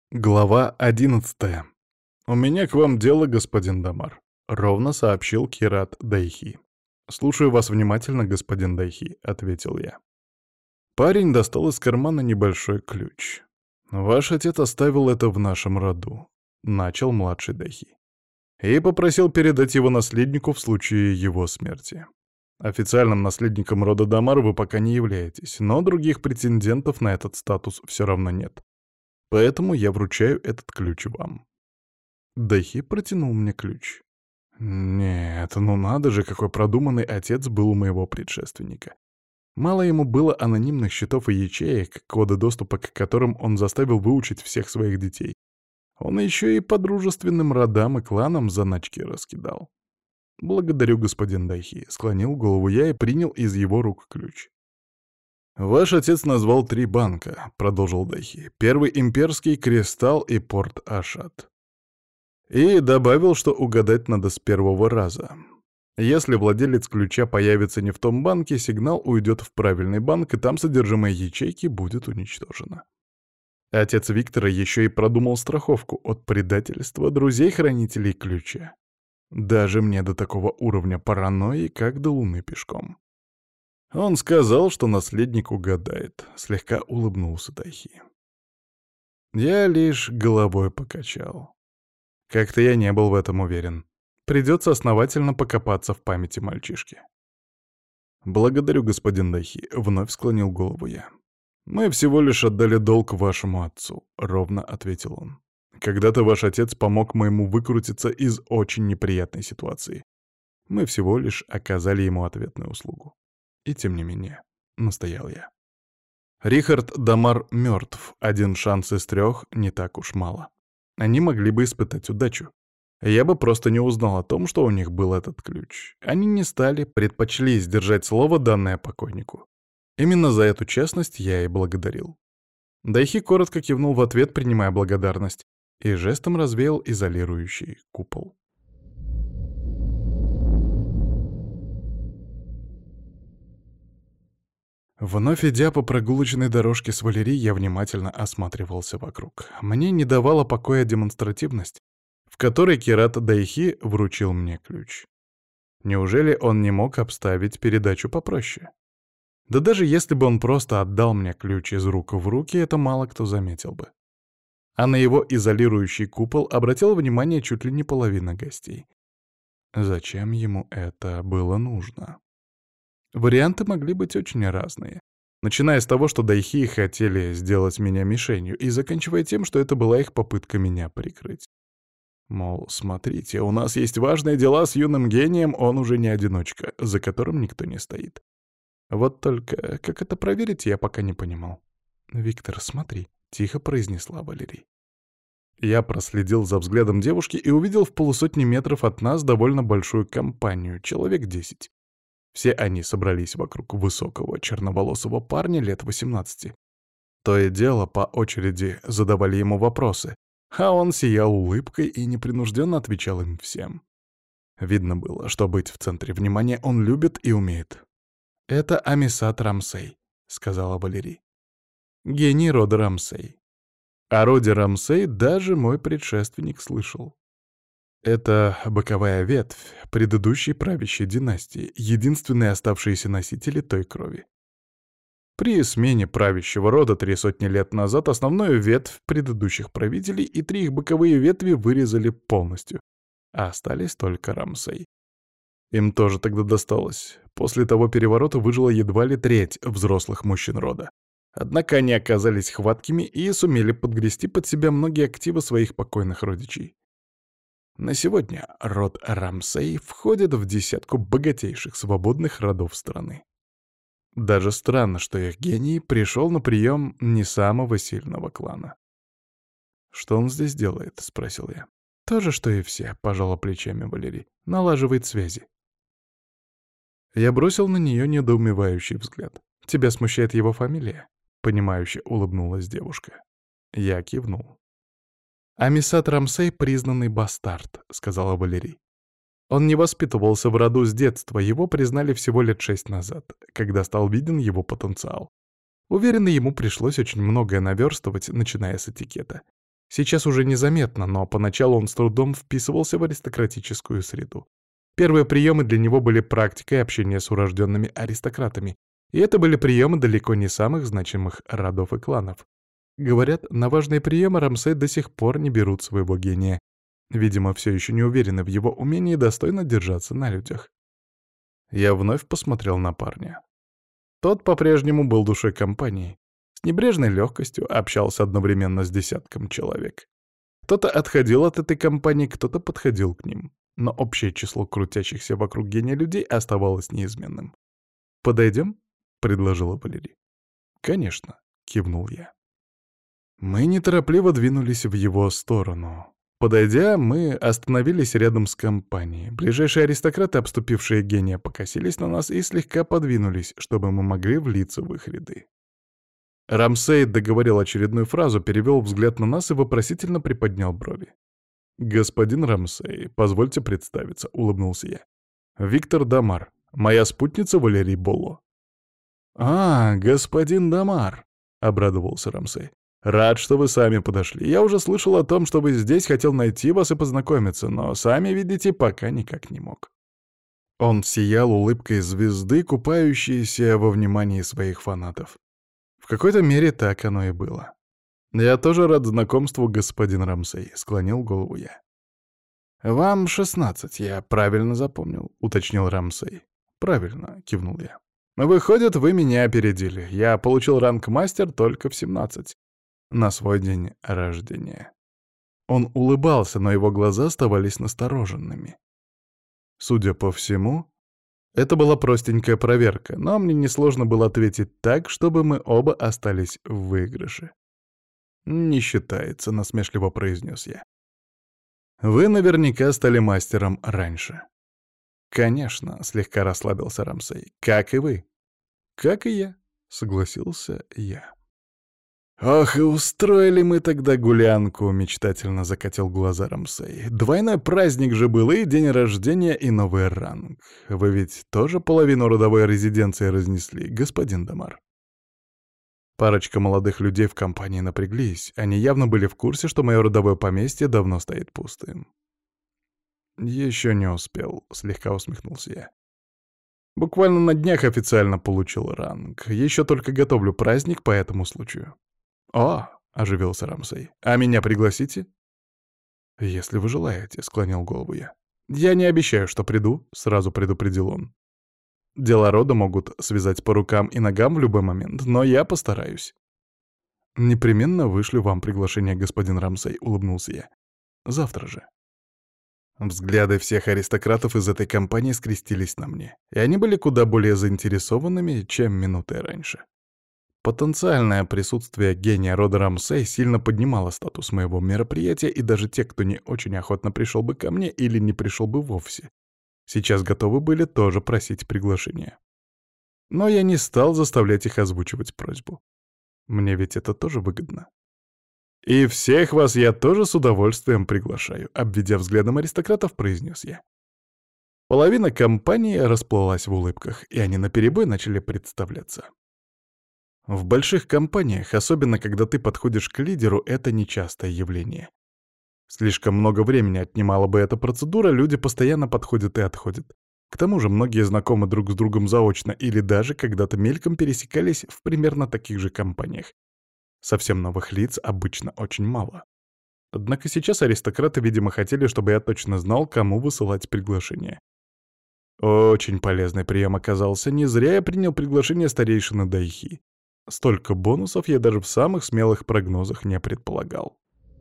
Глава 11. «У меня к вам дело, господин Дамар», — ровно сообщил Кират Дайхи. «Слушаю вас внимательно, господин Дайхи», — ответил я. Парень достал из кармана небольшой ключ. «Ваш отец оставил это в нашем роду», — начал младший Дайхи. «И попросил передать его наследнику в случае его смерти. Официальным наследником рода Дамар вы пока не являетесь, но других претендентов на этот статус все равно нет. Поэтому я вручаю этот ключ вам». Дахи протянул мне ключ. Нет, ну надо же, какой продуманный отец был у моего предшественника. Мало ему было анонимных счетов и ячеек, коды доступа к которым он заставил выучить всех своих детей. Он еще и по дружественным родам и кланам заначки раскидал. «Благодарю, господин Дайхи», — склонил голову я и принял из его рук ключ. «Ваш отец назвал 3 банка», — продолжил Дайхи. «Первый — Имперский, Кристалл и Порт Ашат. И добавил, что угадать надо с первого раза. Если владелец ключа появится не в том банке, сигнал уйдет в правильный банк, и там содержимое ячейки будет уничтожено». Отец Виктора еще и продумал страховку от предательства друзей-хранителей ключа. Даже мне до такого уровня паранойи, как до Луны пешком. Он сказал, что наследник угадает. Слегка улыбнулся Тайхи. Я лишь головой покачал. Как-то я не был в этом уверен. Придется основательно покопаться в памяти мальчишки. «Благодарю, господин Дайхи», — вновь склонил голову я. «Мы всего лишь отдали долг вашему отцу», — ровно ответил он. «Когда-то ваш отец помог моему выкрутиться из очень неприятной ситуации. Мы всего лишь оказали ему ответную услугу. И тем не менее, настоял я. Рихард Дамар мертв. 1 шанс из 3 не так уж мало. Они могли бы испытать удачу. Я бы просто не узнал о том, что у них был этот ключ. Они не стали, предпочли сдержать слово, данное покойнику. Именно за эту честность я и благодарил. Дайхи коротко кивнул в ответ, принимая благодарность, и жестом развеял изолирующий купол. Вновь идя по прогулочной дорожке с Валерией, я внимательно осматривался вокруг. Мне не давала покоя демонстративность, в которой Кират Дайхи вручил мне ключ. Неужели он не мог обставить передачу попроще? Да даже если бы он просто отдал мне ключ из рук в руки, это мало кто заметил бы. А на его изолирующий купол обратил внимание чуть ли не половина гостей. Зачем ему это было нужно? Варианты могли быть очень разные. Начиная с того, что Дайхи хотели сделать меня мишенью, и заканчивая тем, что это была их попытка меня прикрыть. Мол, смотрите, у нас есть важные дела с юным гением, он уже не одиночка, за которым никто не стоит. Вот только как это проверить, я пока не понимал. «Виктор, смотри», — тихо произнесла Валерий. Я проследил за взглядом девушки и увидел в полусотни метров от нас довольно большую компанию, человек 10. Все они собрались вокруг высокого черноволосого парня лет 18. То и дело по очереди задавали ему вопросы, а он сиял улыбкой и непринужденно отвечал им всем. Видно было, что быть в центре внимания он любит и умеет. «Это Амисат Рамсей», — сказала Валерий. «Гений рода Рамсей. О роде Рамсей даже мой предшественник слышал. Это боковая ветвь предыдущей правящей династии, единственные оставшиеся носители той крови. При смене правящего рода 3 сотни лет назад основную ветвь предыдущих правителей и 3 их боковые ветви вырезали полностью, а остались только Рамсей. Им тоже тогда досталось. После того переворота выжила едва ли треть взрослых мужчин рода. Однако они оказались хваткими и сумели подгрести под себя многие активы своих покойных родичей. На сегодня род Рамсей входит в 10 богатейших свободных родов страны. Даже странно, что их гений пришел на прием не самого сильного клана. «Что он здесь делает?» — спросил я. «То же, что и все», — пожала плечами Валерий. «Налаживает связи». Я бросил на нее недоумевающий взгляд. «Тебя смущает его фамилия?» — понимающе улыбнулась девушка. Я кивнул. «Амисат Рамсей — признанный бастард», — сказала Валерий. «Он не воспитывался в роду с детства, его признали всего лет 6 назад, когда стал виден его потенциал. Уверена, ему пришлось очень многое наверстывать, начиная с этикета. Сейчас уже незаметно, но поначалу он с трудом вписывался в аристократическую среду. Первые приемы для него были практикой общения с урожденными аристократами, и это были приемы далеко не самых значимых родов и кланов. Говорят, на важные приемы Рамсей до сих пор не берут своего гения. Видимо, все еще не уверены в его умении достойно держаться на людях. Я вновь посмотрел на парня. Тот по-прежнему был душой компании. С небрежной легкостью общался одновременно с десятком человек. Кто-то отходил от этой компании, кто-то подходил к ним. Но общее число крутящихся вокруг гения людей оставалось неизменным. «Подойдем?» — предложила Валерий. «Конечно», — кивнул я. Мы неторопливо двинулись в его сторону. Подойдя, мы остановились рядом с компанией. Ближайшие аристократы, обступившие гения, покосились на нас и слегка подвинулись, чтобы мы могли влиться в их ряды. Рамсей договорил очередную фразу, перевел взгляд на нас и вопросительно приподнял брови. «Господин Рамсей, позвольте представиться», — улыбнулся я. «Виктор Дамар, моя спутница Валерий Болло». «А, господин Дамар», — обрадовался Рамсей. «Рад, что вы сами подошли. Я уже слышал о том, что вы здесь, хотел найти вас и познакомиться, но, сами видите, пока никак не мог». Он сиял улыбкой звезды, купающейся во внимании своих фанатов. В какой-то мере так оно и было. «Я тоже рад знакомству, господин Рамсей», — склонил голову я. «Вам 16, я правильно запомнил», — уточнил Рамсей. «Правильно», — кивнул я. «Выходит, вы меня опередили. Я получил ранг мастер только в 17. На свой день рождения». Он улыбался, но его глаза оставались настороженными. Судя по всему, это была простенькая проверка, но мне несложно было ответить так, чтобы мы оба остались в выигрыше. «Не считается», — насмешливо произнес я. «Вы наверняка стали мастером раньше». «Конечно», — слегка расслабился Рамсей, — «как и вы». «Как и я», — согласился я. «Ох, и устроили мы тогда гулянку», — мечтательно закатил глаза Рамсей. «Двойной праздник же был, и день рождения, и новый ранг. Вы ведь тоже половину родовой резиденции разнесли, господин Дамар?» Парочка молодых людей в компании напряглись. Они явно были в курсе, что мое родовое поместье давно стоит пустым. «Еще не успел», — слегка усмехнулся я. «Буквально на днях официально получил ранг. Еще только готовлю праздник по этому случаю». «О!» — оживился Рамсей. «А меня пригласите?» «Если вы желаете», — склонил голову я. «Я не обещаю, что приду», — сразу предупредил он. «Дела рода могут связать по рукам и ногам в любой момент, но я постараюсь». «Непременно вышлю вам приглашение, господин Рамсей», — улыбнулся я. «Завтра же». Взгляды всех аристократов из этой компании скрестились на мне, и они были куда более заинтересованными, чем минутой раньше. Потенциальное присутствие гения рода Рамсей сильно поднимало статус моего мероприятия, и даже те, кто не очень охотно пришел бы ко мне или не пришел бы вовсе, сейчас готовы были тоже просить приглашения. Но я не стал заставлять их озвучивать просьбу. Мне ведь это тоже выгодно. «И всех вас я тоже с удовольствием приглашаю», — обведя взглядом аристократов, произнес я. Половина компании расплылась в улыбках, и они наперебой начали представляться. В больших компаниях, особенно когда ты подходишь к лидеру, это нечастое явление. Слишком много времени отнимала бы эта процедура, люди постоянно подходят и отходят. К тому же многие знакомы друг с другом заочно или даже когда-то мельком пересекались в примерно таких же компаниях. Совсем новых лиц обычно очень мало. Однако сейчас аристократы, видимо, хотели, чтобы я точно знал, кому высылать приглашение. Очень полезный прием оказался, не зря я принял приглашение старейшины Дайхи. Столько бонусов я даже в самых смелых прогнозах не предполагал.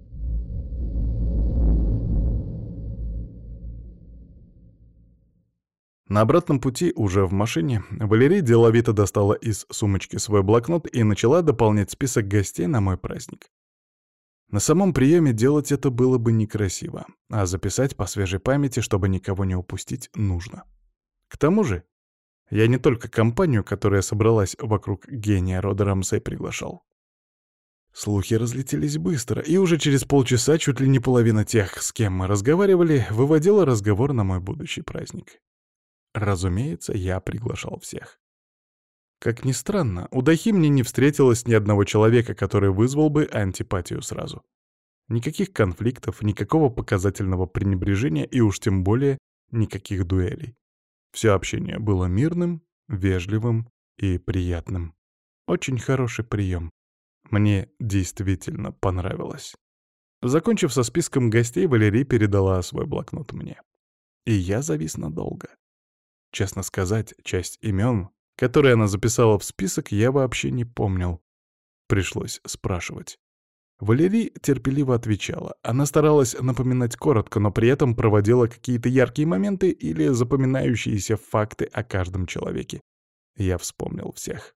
На обратном пути, уже в машине, Валерий деловито достала из сумочки свой блокнот и начала дополнять список гостей на мой праздник. На самом приеме делать это было бы некрасиво, а записать по свежей памяти, чтобы никого не упустить, нужно. К тому же, я не только компанию, которая собралась вокруг гения рода Рамсей, приглашал. Слухи разлетелись быстро, и уже через полчаса чуть ли не половина тех, с кем мы разговаривали, выводила разговор на мой будущий праздник. Разумеется, я приглашал всех. Как ни странно, у Дахи мне не встретилось ни одного человека, который вызвал бы антипатию сразу. Никаких конфликтов, никакого показательного пренебрежения и уж тем более никаких дуэлей. Все общение было мирным, вежливым и приятным. Очень хороший прием. Мне действительно понравилось. Закончив со списком гостей, Валерий передала свой блокнот мне. И я завис надолго. Честно сказать, часть имен, которые она записала в список, я вообще не помнил. Пришлось спрашивать. Валерий терпеливо отвечала. Она старалась напоминать коротко, но при этом проводила какие-то яркие моменты или запоминающиеся факты о каждом человеке. Я вспомнил всех.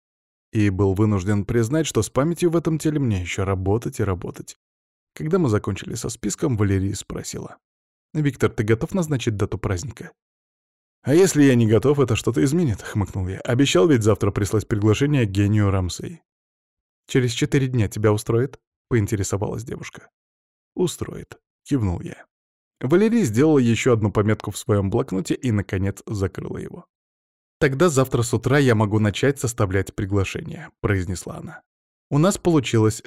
И был вынужден признать, что с памятью в этом теле мне еще работать и работать. Когда мы закончили со списком, Валерия спросила. «Виктор, ты готов назначить дату праздника?» «А если я не готов, это что-то изменит», — хмыкнул я. «Обещал ведь завтра прислать приглашение гению Рамсей». «Через 4 дня тебя устроит?» — поинтересовалась девушка. «Устроит», — кивнул я. Валерия сделала еще одну пометку в своем блокноте и, наконец, закрыла его. «Тогда завтра с утра я могу начать составлять приглашение», — произнесла она. «У нас получилось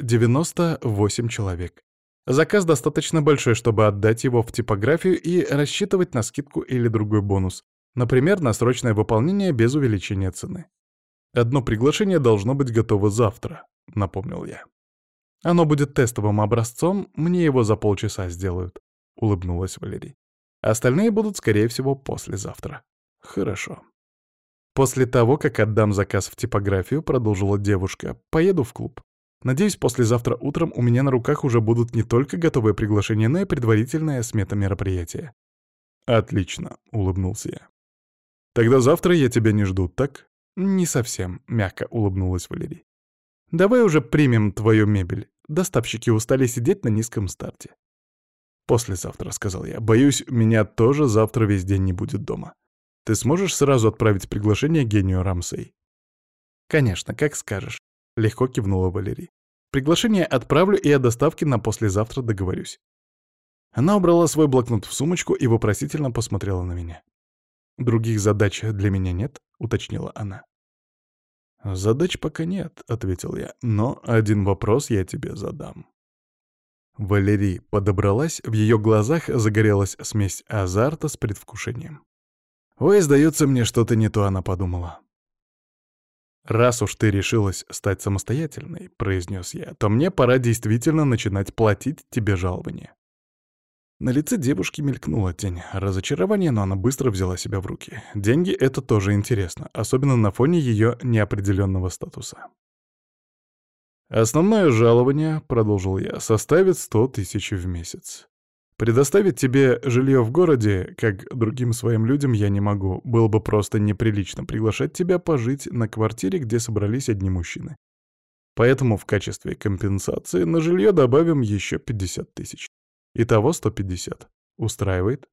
98 человек. Заказ достаточно большой, чтобы отдать его в типографию и рассчитывать на скидку или другой бонус, например, на срочное выполнение без увеличения цены. Одно приглашение должно быть готово завтра», — напомнил я. «Оно будет тестовым образцом, мне его за полчаса сделают», — улыбнулась Валерий. «Остальные будут, скорее всего, послезавтра». «Хорошо». «После того, как отдам заказ в типографию», — продолжила девушка, — «поеду в клуб. Надеюсь, послезавтра утром у меня на руках уже будут не только готовые приглашения, но и предварительная смета мероприятия». «Отлично», — улыбнулся я. «Тогда завтра я тебя не жду, так?» «Не совсем», — мягко улыбнулась Валерий. «Давай уже примем твою мебель. Доставщики устали сидеть на низком старте». «Послезавтра», — сказал я. «Боюсь, меня тоже завтра весь день не будет дома. Ты сможешь сразу отправить приглашение гению Рамсей?» «Конечно, как скажешь», — легко кивнула Валерий. «Приглашение отправлю и о доставке на послезавтра договорюсь». Она убрала свой блокнот в сумочку и вопросительно посмотрела на меня. «Других задач для меня нет?» — уточнила она. «Задач пока нет», — ответил я, — «но один вопрос я тебе задам». Валерий подобралась, в ее глазах загорелась смесь азарта с предвкушением. «Ой, сдается мне, что-то не то», — она подумала. «Раз уж ты решилась стать самостоятельной», — произнес я, — «то мне пора действительно начинать платить тебе жалование». На лице девушки мелькнула тень разочарования, но она быстро взяла себя в руки. Деньги — это тоже интересно, особенно на фоне ее неопределенного статуса. «Основное жалование, — продолжил я, — составит 100 тысяч в месяц. Предоставить тебе жилье в городе, как другим своим людям, я не могу. Было бы просто неприлично приглашать тебя пожить на квартире, где собрались одни мужчины. Поэтому в качестве компенсации на жилье добавим еще 50 тысяч. Итого 150. Устраивает?»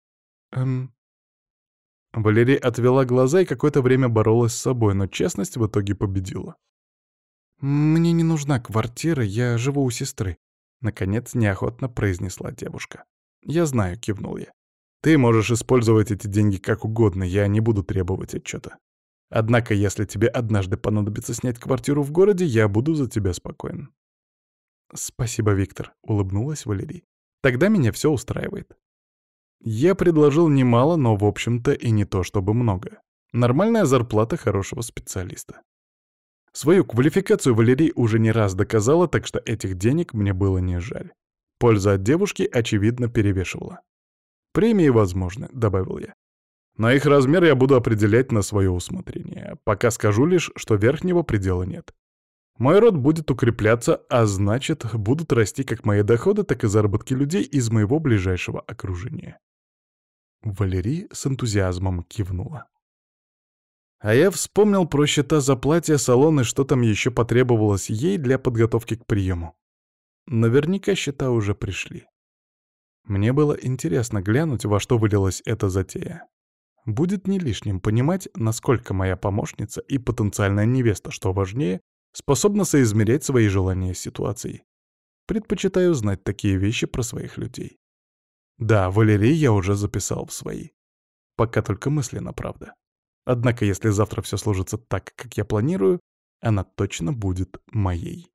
Валерия отвела глаза и какое-то время боролась с собой, но честность в итоге победила. «Мне не нужна квартира, я живу у сестры», — наконец неохотно произнесла девушка. «Я знаю», — кивнул я. «Ты можешь использовать эти деньги как угодно, я не буду требовать отчета. Однако, если тебе однажды понадобится снять квартиру в городе, я буду за тебя спокоен». «Спасибо, Виктор», — улыбнулась Валерий. «Тогда меня все устраивает». Я предложил немало, но, в общем-то, и не то чтобы много. Нормальная зарплата хорошего специалиста. Свою квалификацию Валерий уже не раз доказала, так что этих денег мне было не жаль. Польза от девушки, очевидно, перевешивала. «Премии возможны», — добавил я. «Но их размер я буду определять на свое усмотрение. Пока скажу лишь, что верхнего предела нет. Мой род будет укрепляться, а значит, будут расти как мои доходы, так и заработки людей из моего ближайшего окружения». Валерий с энтузиазмом кивнула. А я вспомнил про счета за платье, салон и что там еще потребовалось ей для подготовки к приему. Наверняка счета уже пришли. Мне было интересно глянуть, во что вылилась эта затея. Будет не лишним понимать, насколько моя помощница и потенциальная невеста, что важнее, способна соизмерять свои желания с ситуацией. Предпочитаю знать такие вещи про своих людей. Да, Валерий я уже записал в свои. Пока только мысленно, правда. Однако, если завтра все сложится так, как я планирую, она точно будет моей.